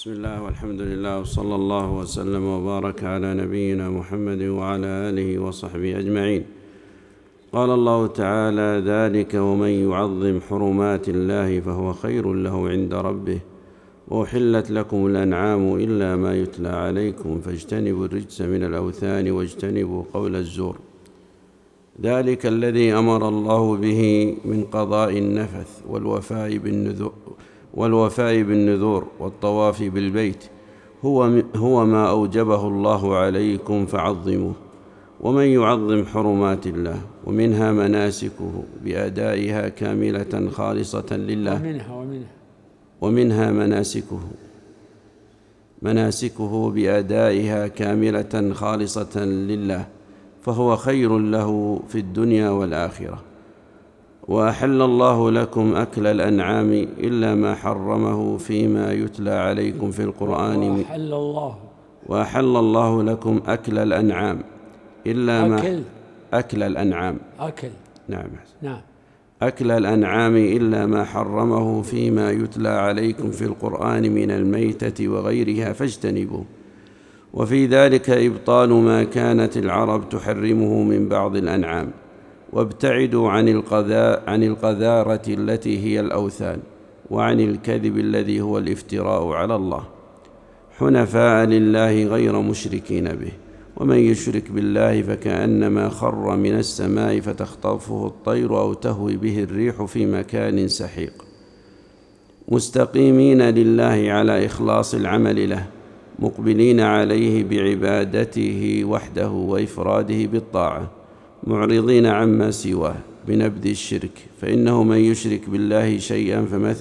بسم الله والحمد لله وصلى الله وسلم وبارك على نبينا محمد وعلى آله وصحبه أجمعين. قال الله تعالى: ذلك ومن يعظم حرمات الله فهو خير له عند ربه، وأحلت لكم الأنعام إلا ما يتلى عليكم فاجتنبوا الرجس من الأوثان واجتنبوا قول الزور. ذلك الذي أمر الله به من قضاء النفث والوفاء بالنذور والطواف بالبيت هو ما أوجبه الله عليكم فعظموه. ومن يعظم حرمات الله ومنها مناسكه بأدائها كاملة خالصة لله ومنها مناسكه بأدائها كاملة خالصة لله، فهو خير له في الدنيا والآخرة. وأحل الله لكم أكل الأنعام إلا ما حرمه فيما يتلى عليكم في القرآن. وأحل الله لكم أكل الأنعام إلا ما أكل الأنعام نعم أكل الأنعام إلا ما حرمه فيما يتلى عليكم في القرآن من الميتة وغيرها فاجتنبوه. وفي ذلك إبطال ما كانت العرب تحرمه من بعض الأنعام، وابتعدوا عن القذارة التي هي الأوثان، وعن الكذب الذي هو الافتراء على الله، حنفاء لله غير مشركين به. ومن يشرك بالله فكأنما خر من السماء فتخطفه الطير أو تهوي به الريح في مكان سحيق، مستقيمين لله على إخلاص العمل له، مقبلين عليه بعبادته وحده وإفراده بالطاعة، معرضين عما سواه بنبذ الشرك. فإنه من يشرك بالله شيئا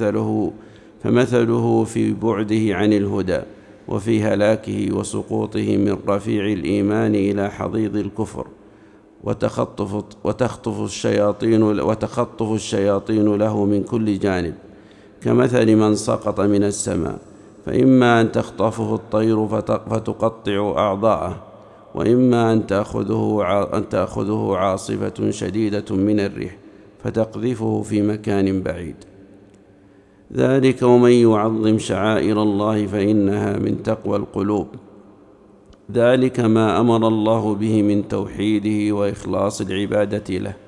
فمثله في بعده عن الهدى، وفي هلاكه وسقوطه من رفيع الإيمان إلى حضيض الكفر، وتخطف الشياطين له من كل جانب، كمثل من سقط من السماء، فإما أن تخطفه الطير فتقطع أعضاءه، وإما أن تأخذه عاصفة شديدة من الريح فتقذفه في مكان بعيد. ذلك ومن يعظم شعائر الله فإنها من تقوى القلوب. ذلك ما أمر الله به من توحيده وإخلاص العبادة له.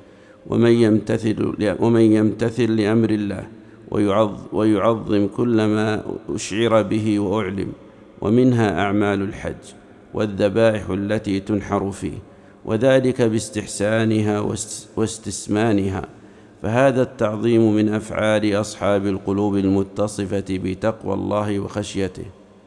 ومن يمتثل لأمر الله ويعظم كل ما أشعر به وأعلم، ومنها أعمال الحج والذبائح التي تنحر فيه، وذلك باستحسانها واستسمانها. فهذا التعظيم من أفعال أصحاب القلوب المتصفة بتقوى الله وخشيته.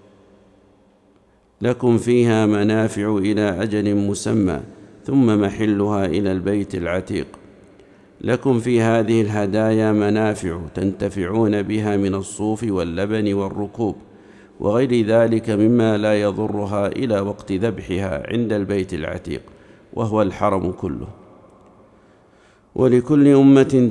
لكم فيها منافع إلى أجل مسمى، ثم محلها إلى البيت العتيق. لكم في هذه الهدايا منافع تنتفعون بها من الصوف واللبن والركوب وغير ذلك مما لا يضرها إلى وقت ذبحها عند البيت العتيق، وهو الحرم كله. ولكل أمة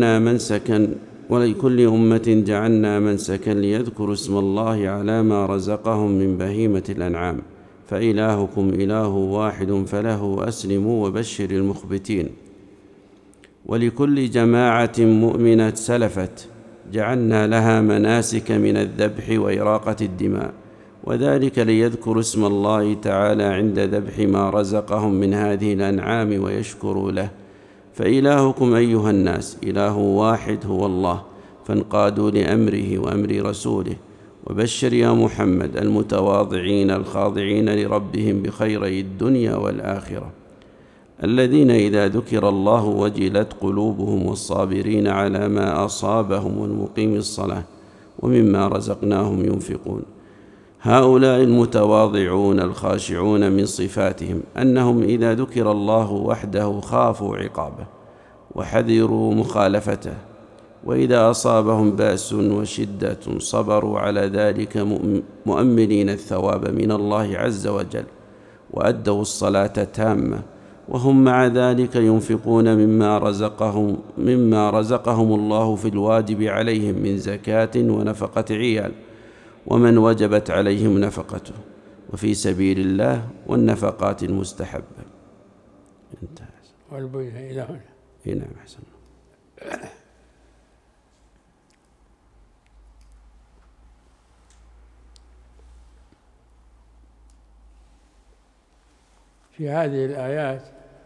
جعلنا منسكا ليذكروا اسم الله على ما رزقهم من بهيمة الأنعام، فإلهكم إله واحد فله أسلموا وبشر المخبتين. ولكل جماعة مؤمنة سلفت جعلنا لها مناسك من الذبح وإراقة الدماء، وذلك ليذكروا اسم الله تعالى عند ذبح ما رزقهم من هذه الأنعام ويشكروا له. فإلهكم أيها الناس إله واحد هو الله، فانقادوا لأمره وأمر رسوله. وبشر يا محمد المتواضعين الخاضعين لربهم بخيري الدنيا والآخرة، الذين إذا ذكر الله وجلت قلوبهم، والصابرين على ما أصابهم، والمقيم الصلاة ومما رزقناهم ينفقون. هؤلاء المتواضعون الخاشعون من صفاتهم أنهم إذا ذكر الله وحده خافوا عقابه وحذروا مخالفته، وإذا أصابهم بأس وشدة صبروا على ذلك مؤملين الثواب من الله عز وجل، وأدوا الصلاة تامة، وهم مع ذلك ينفقون مما رزقهم الله في الواجب عليهم من زكاة ونفقة عيال، ومن وجبت عليهم نفقته، وفي سبيل الله، والنفقات المستحبة. انتهى. والبيت إلى هنا. نعم أحسن. في هذه الآيات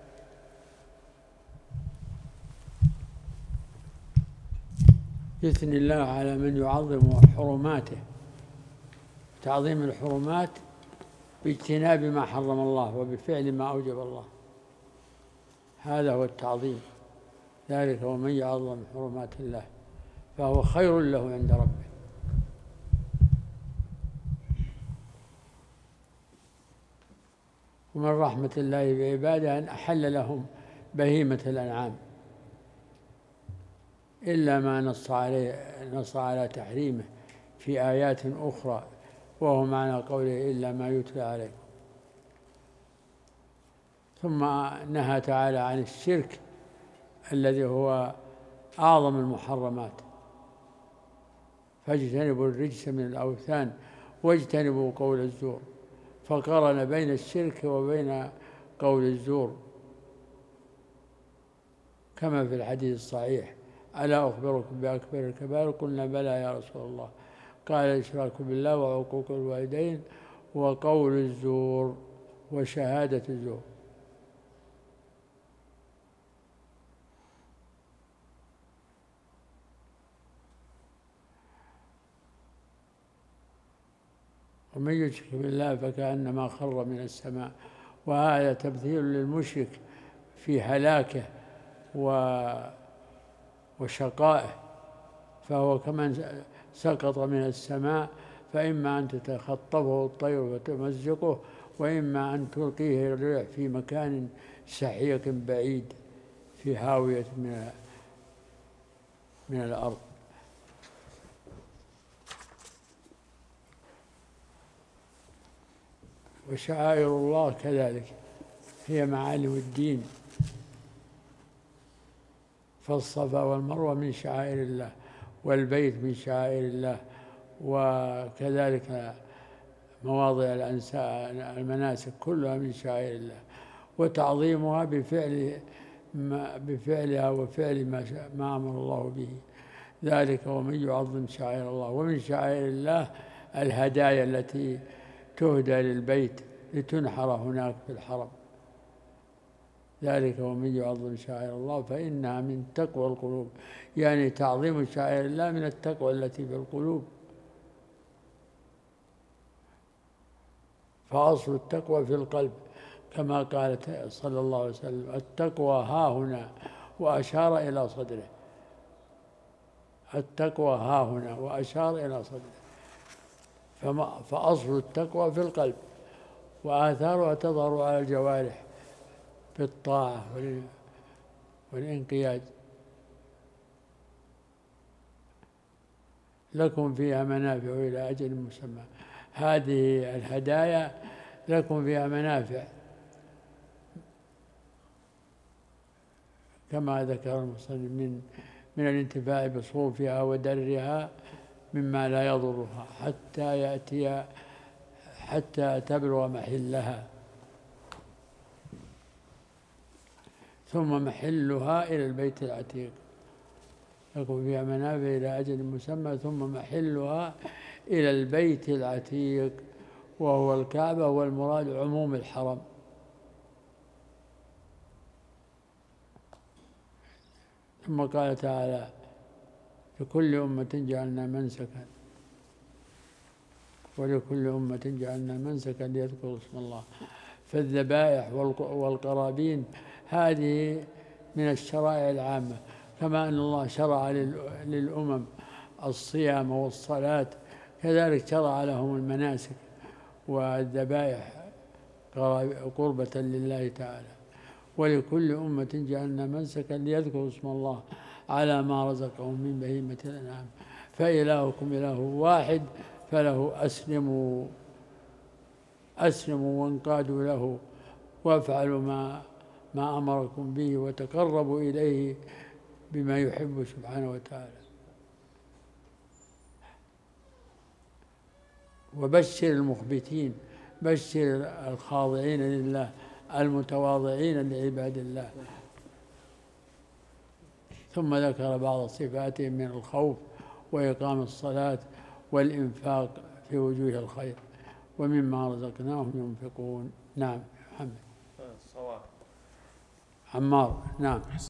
يثني الله على من يعظم حرماته. تعظيم الحرمات باجتناب ما حرم الله وبفعل ما أوجب الله، هذا هو التعظيم. ذلك ومن يعظم حرمات الله فهو خير له عند ربه. ومن رحمة الله بعباده أن أحل لهم بهيمة الأنعام إلا ما نص على تحريمه في آيات أخرى، وهو معنى قوله إلا ما يتلى عليكم. ثم نهى تعالى عن الشرك الذي هو أعظم المحرمات، فاجتنبوا الرجس من الأوثان واجتنبوا قول الزور، فقارن بين الشرك وبين قول الزور كما في الحديث الصحيح: ألا أخبركم بأكبر الكبائر؟ قلنا بلى يا رسول الله، قال: الإشراك بالله وعقوق الوالدين وقول الزور وشهادة الزور. ومن يشرك بالله فكأنما خر من السماء، وهذا تمثيل للمشرك في هلاكه وشقائه، فهو كمن سقط من السماء، فإما أن تتخطفه الطير وتمزقه، وإما أن تلقيه الريح في مكان سحيق بعيد في هاوية من الأرض. وشعائر الله كذلك هي معالم الدين، فالصفا والمروة من شعائر الله، والبيت من شعائر الله، وكذلك مواضع المناسك كلها من شعائر الله، وتعظيمها بفعلها وفعل ما أمر الله به. ذلك ومن يعظم شعائر الله. ومن شعائر الله الهدايا التي تهدى للبيت لتنحر هناك في الحرم. ذلك ومن يعظم شعائر الله فإنها من تقوى القلوب، يعني تعظيم شعائر الله من التقوى التي في القلوب. فأصل التقوى في القلب، كما قال صلى الله عليه وسلم: التقوى ها هنا، وأشار إلى صدره. التقوى ها هنا وأشار إلى صدره. فأصل التقوى في القلب، وآثارها تظهر على الجوارح بالطاعة والانقياد. لكم فيها منافع إلى أجل مسمى. هذه الهدايا لكم فيها منافع كما ذكر المصنف من الانتفاع بصوفها ودرها مما لا يضرها حتى تبلغ محلها، ثم محلها إلى البيت العتيق. لكم فيها منافع إلى أجل مسمى ثم محلها إلى البيت العتيق، وهو الكعبة، والمراد عموم الحرم. ثم قال تعالى: لكل أمة جعلنا منسكا ولكل أمة جعلنا منسكا ليذكروا اسم الله. فالذبائح والقرابين هذه من الشرائع العامة، كما أن الله شرع للأمم الصيام والصلاة، كذلك شرع لهم المناسك والذبائح قربة لله تعالى. ولكل أمة جعلنا منسكا ليذكروا اسم الله على ما رزقهم من بهيمة الأنعام فإلهكم إله واحد فله أسلموا وانقادوا له وافعلوا ما أمركم به وتقربوا إليه بما يحب سبحانه وتعالى. وبشر المخبتين، بشر الخاضعين لله المتواضعين لعباد الله. ثم ذكر بعض صفاتهم من الخوف وإقام الصلاة والإنفاق في وجوه الخير ومما رزقناهم ينفقون. نعم محمد. عمار. نعم.